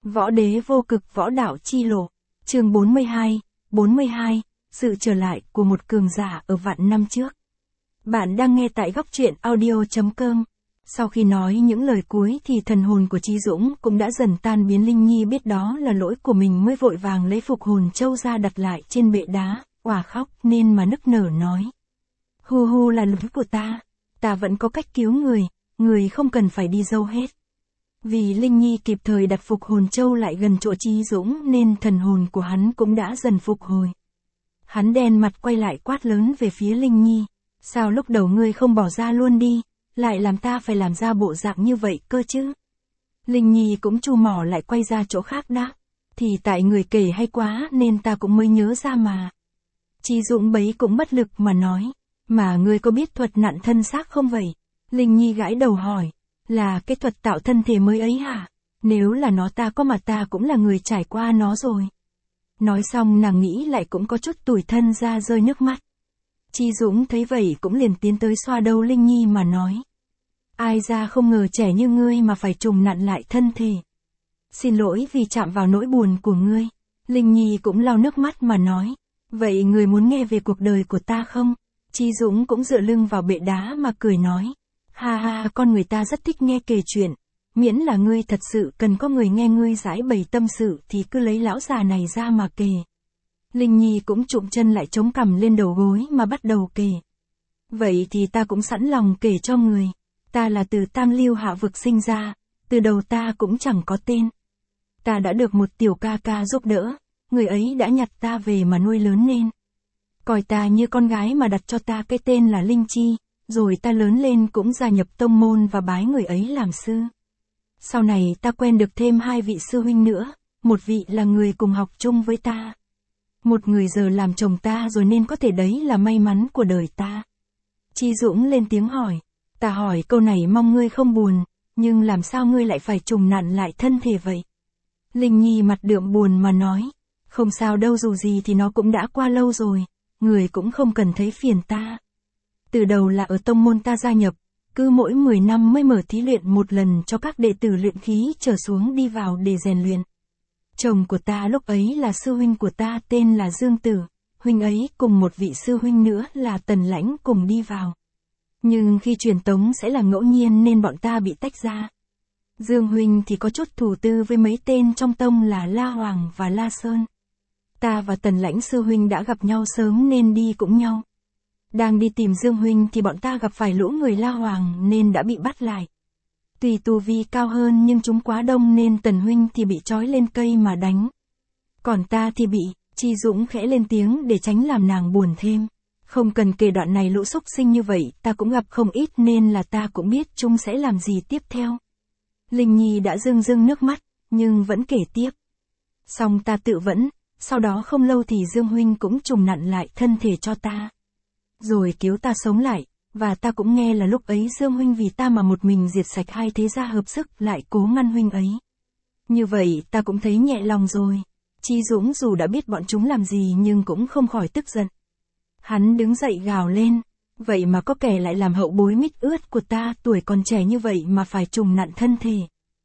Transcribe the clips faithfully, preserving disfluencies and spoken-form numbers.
Võ đế vô cực võ đạo chi lộ, chương bốn mươi hai, bốn mươi hai, sự trở lại của một cường giả ở vạn năm trước. Bạn đang nghe tại góc truyện audio chấm com. Sau khi nói những lời cuối thì thần hồn của Chí Dũng cũng đã dần tan biến. Linh Nhi biết đó là lỗi của mình mới vội vàng lấy phục hồn châu ra đặt lại trên bệ đá, òa khóc nên mà nức nở nói. Hu hu là lỗi của ta, ta vẫn có cách cứu người, người không cần phải đi dâu hết. Vì Linh Nhi kịp thời đặt phục hồn châu lại gần chỗ Chí Dũng nên thần hồn của hắn cũng đã dần phục hồi. Hắn đen mặt quay lại quát lớn về phía Linh Nhi. Sao lúc đầu ngươi không bỏ ra luôn đi, lại làm ta phải làm ra bộ dạng như vậy cơ chứ? Linh Nhi cũng chu mỏ lại quay ra chỗ khác đáp. Thì tại người kể hay quá nên ta cũng mới nhớ ra mà. Chí Dũng bấy cũng bất lực mà nói. Mà ngươi có biết thuật nặn thân xác không vậy? Linh Nhi gãi đầu hỏi. Là cái thuật tạo thân thể mới ấy hả? Nếu là nó ta có mà ta cũng là người trải qua nó rồi. Nói xong nàng nghĩ lại cũng có chút tủi thân ra rơi nước mắt. Chí Dũng thấy vậy cũng liền tiến tới xoa đầu Linh Nhi mà nói. Ai ra không ngờ trẻ như ngươi mà phải trùng nặn lại thân thể. Xin lỗi vì chạm vào nỗi buồn của ngươi. Linh Nhi cũng lau nước mắt mà nói. Vậy người muốn nghe về cuộc đời của ta không? Chí Dũng cũng dựa lưng vào bệ đá mà cười nói. Ha ha, con người ta rất thích nghe kể chuyện. Miễn là ngươi thật sự cần có người nghe ngươi giải bày tâm sự thì cứ lấy lão già này ra mà kể. Linh Nhi cũng trụm chân lại chống cằm lên đầu gối mà bắt đầu kể. Vậy thì ta cũng sẵn lòng kể cho người. Ta là từ Tam Lưu Hạ Vực sinh ra, từ đầu ta cũng chẳng có tên. Ta đã được một tiểu ca ca giúp đỡ, người ấy đã nhặt ta về mà nuôi lớn lên. Coi ta như con gái mà đặt cho ta cái tên là Linh Chi, rồi ta lớn lên cũng gia nhập tông môn và bái người ấy làm sư. Sau này ta quen được thêm hai vị sư huynh nữa, một vị là người cùng học chung với ta. Một người giờ làm chồng ta rồi nên có thể đấy là may mắn của đời ta. Chí Dũng lên tiếng hỏi. Ta hỏi câu này mong ngươi không buồn, nhưng làm sao ngươi lại phải trùng nặn lại thân thể vậy? Linh Nhi mặt đượm buồn mà nói. Không sao đâu, dù gì thì nó cũng đã qua lâu rồi, người cũng không cần thấy phiền ta. Từ đầu là ở tông môn ta gia nhập, cứ mỗi mười năm mới mở thí luyện một lần cho các đệ tử luyện khí trở xuống đi vào để rèn luyện. Chồng của ta lúc ấy là sư huynh của ta tên là Dương Tử, huynh ấy cùng một vị sư huynh nữa là Tần Lãnh cùng đi vào. Nhưng khi truyền tống sẽ là ngẫu nhiên nên bọn ta bị tách ra. Dương huynh thì có chút thù tư với mấy tên trong tông là La Hoàng và La Sơn. Ta và Tần Lãnh sư huynh đã gặp nhau sớm nên đi cũng nhau. Đang đi tìm Dương huynh thì bọn ta gặp phải lũ người La Hoàng nên đã bị bắt lại. Tuy tu vi cao hơn nhưng chúng quá đông nên Tần huynh thì bị trói lên cây mà đánh. Còn ta thì bị, Chí Dũng khẽ lên tiếng để tránh làm nàng buồn thêm. Không cần kể đoạn này, lũ xúc sinh như vậy ta cũng gặp không ít nên là ta cũng biết chúng sẽ làm gì tiếp theo. Linh Nhi đã rưng rưng nước mắt, nhưng vẫn kể tiếp. Xong ta tự vẫn, sau đó không lâu thì Dương huynh cũng trùng nặn lại thân thể cho ta. Rồi cứu ta sống lại, và ta cũng nghe là lúc ấy Dương huynh vì ta mà một mình diệt sạch hai thế gia hợp sức lại cố ngăn huynh ấy. Như vậy ta cũng thấy nhẹ lòng rồi. Chí Dũng dù đã biết bọn chúng làm gì nhưng cũng không khỏi tức giận. Hắn đứng dậy gào lên. Vậy mà có kẻ lại làm hậu bối mít ướt của ta, tuổi còn trẻ như vậy mà phải trùng nặn thân thể.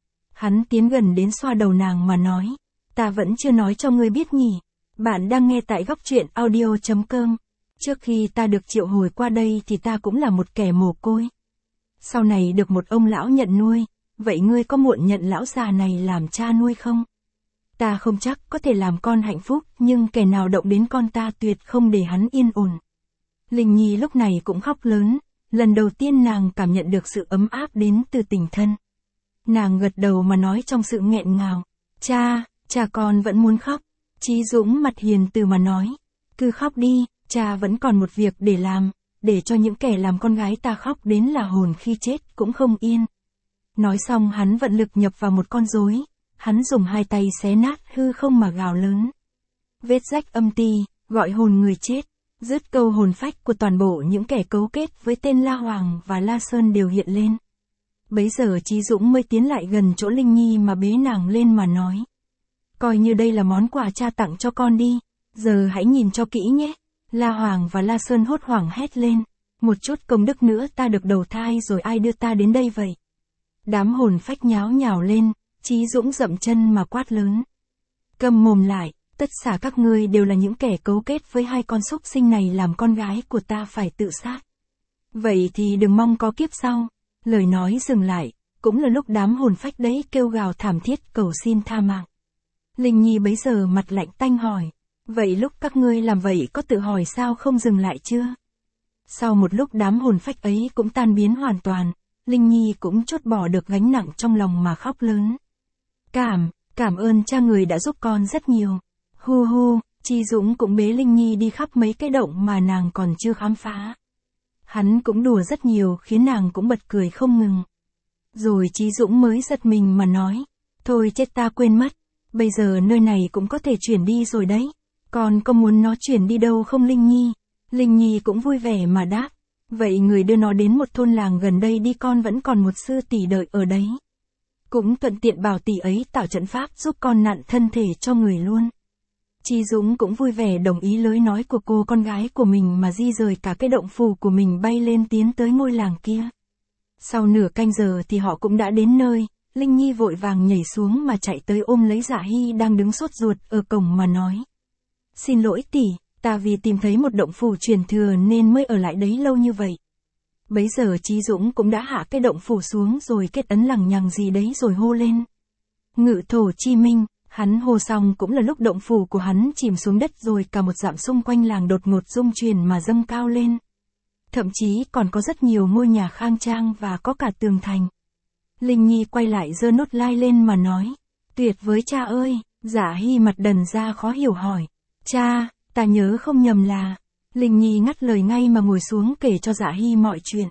Hắn tiến gần đến xoa đầu nàng mà nói. Ta vẫn chưa nói cho ngươi biết nhỉ. Bạn đang nghe tại góc truyện audio chấm com. Trước khi ta được triệu hồi qua đây thì ta cũng là một kẻ mồ côi. Sau này được một ông lão nhận nuôi. Vậy ngươi có muộn nhận lão già này làm cha nuôi không? Ta không chắc có thể làm con hạnh phúc, nhưng kẻ nào động đến con ta tuyệt không để hắn yên ổn. Linh Nhi lúc này cũng khóc lớn, lần đầu tiên nàng cảm nhận được sự ấm áp đến từ tình thân. Nàng gật đầu mà nói trong sự nghẹn ngào. Cha, cha con vẫn muốn khóc. Chí Dũng mặt hiền từ mà nói. Cứ khóc đi, cha vẫn còn một việc để làm, để cho những kẻ làm con gái ta khóc đến là hồn khi chết cũng không yên. Nói xong hắn vận lực nhập vào một con rối. Hắn dùng hai tay xé nát hư không mà gào lớn. Vết rách âm ti, gọi hồn người chết, dứt câu hồn phách của toàn bộ những kẻ cấu kết với tên La Hoàng và La Sơn đều hiện lên. Bấy giờ Chí Dũng mới tiến lại gần chỗ Linh Nhi mà bế nàng lên mà nói. Coi như đây là món quà cha tặng cho con đi, giờ hãy nhìn cho kỹ nhé. La Hoàng và La Sơn hốt hoảng hét lên. Một chút công đức nữa ta được đầu thai rồi ai đưa ta đến đây vậy? Đám hồn phách nháo nhào lên. Chí Dũng dậm chân mà quát lớn. Câm mồm lại, tất cả các ngươi đều là những kẻ cấu kết với hai con súc sinh này làm con gái của ta phải tự sát. Vậy thì đừng mong có kiếp sau. Lời nói dừng lại, cũng là lúc đám hồn phách đấy kêu gào thảm thiết cầu xin tha mạng. Linh Nhi bấy giờ mặt lạnh tanh hỏi. Vậy lúc các ngươi làm vậy có tự hỏi sao không dừng lại chưa? Sau một lúc đám hồn phách ấy cũng tan biến hoàn toàn, Linh Nhi cũng chốt bỏ được gánh nặng trong lòng mà khóc lớn. Cảm, cảm ơn cha người đã giúp con rất nhiều. Hu hu, Chí Dũng cũng bế Linh Nhi đi khắp mấy cái động mà nàng còn chưa khám phá. Hắn cũng đùa rất nhiều khiến nàng cũng bật cười không ngừng. Rồi Chí Dũng mới giật mình mà nói. Thôi chết ta quên mất, bây giờ nơi này cũng có thể chuyển đi rồi đấy. Con có muốn nó chuyển đi đâu không Linh Nhi? Linh Nhi cũng vui vẻ mà đáp. Vậy người đưa nó đến một thôn làng gần đây đi, con vẫn còn một sư tỷ đợi ở đấy. Cũng thuận tiện bảo tỷ ấy tạo trận pháp giúp con nặn thân thể cho người luôn. Chí Dũng cũng vui vẻ đồng ý lời nói của cô con gái của mình mà di rời cả cái động phủ của mình bay lên tiến tới ngôi làng kia. Sau nửa canh giờ thì họ cũng đã đến nơi, Linh Nhi vội vàng nhảy xuống mà chạy tới ôm lấy Dạ Hy đang đứng sốt ruột ở cổng mà nói. Xin lỗi tỷ, ta vì tìm thấy một động phủ truyền thừa nên mới ở lại đấy lâu như vậy. Bấy giờ Chí Dũng cũng đã hạ cái động phủ xuống rồi kết ấn lằng nhằng gì đấy rồi hô lên. Ngự thổ chi minh, hắn hô xong cũng là lúc động phủ của hắn chìm xuống đất rồi cả một dặm xung quanh làng đột ngột rung chuyển mà dâng cao lên. Thậm chí còn có rất nhiều ngôi nhà khang trang và có cả tường thành. Linh Nhi quay lại giơ nốt lai lên mà nói. Tuyệt với cha ơi, Dạ Hy mặt đần ra khó hiểu hỏi. Cha, ta nhớ không nhầm là... Linh Nhi ngắt lời ngay mà ngồi xuống kể cho Dạ Hy mọi chuyện.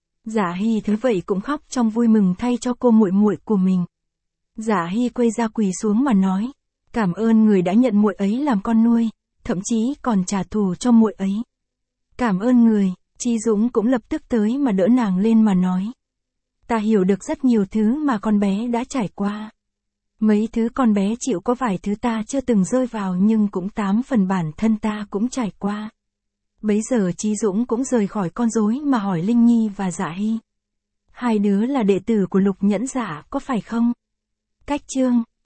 Dạ Hy thấy vậy cũng khóc trong vui mừng thay cho cô muội muội của mình. Dạ Hy quay ra quỳ xuống mà nói. Cảm ơn người đã nhận muội ấy làm con nuôi, thậm chí còn trả thù cho muội ấy. Cảm ơn người. Chí Dũng cũng lập tức tới mà đỡ nàng lên mà nói. Ta hiểu được rất nhiều thứ mà con bé đã trải qua. Mấy thứ con bé chịu có vài thứ ta chưa từng rơi vào nhưng cũng tám phần bản thân ta cũng trải qua. Bấy giờ Chí Dũng cũng rời khỏi con rối mà hỏi Linh Nhi và Dạ Hy. Hai đứa là đệ tử của Lục Nhẫn Dạ có phải không? Cách chương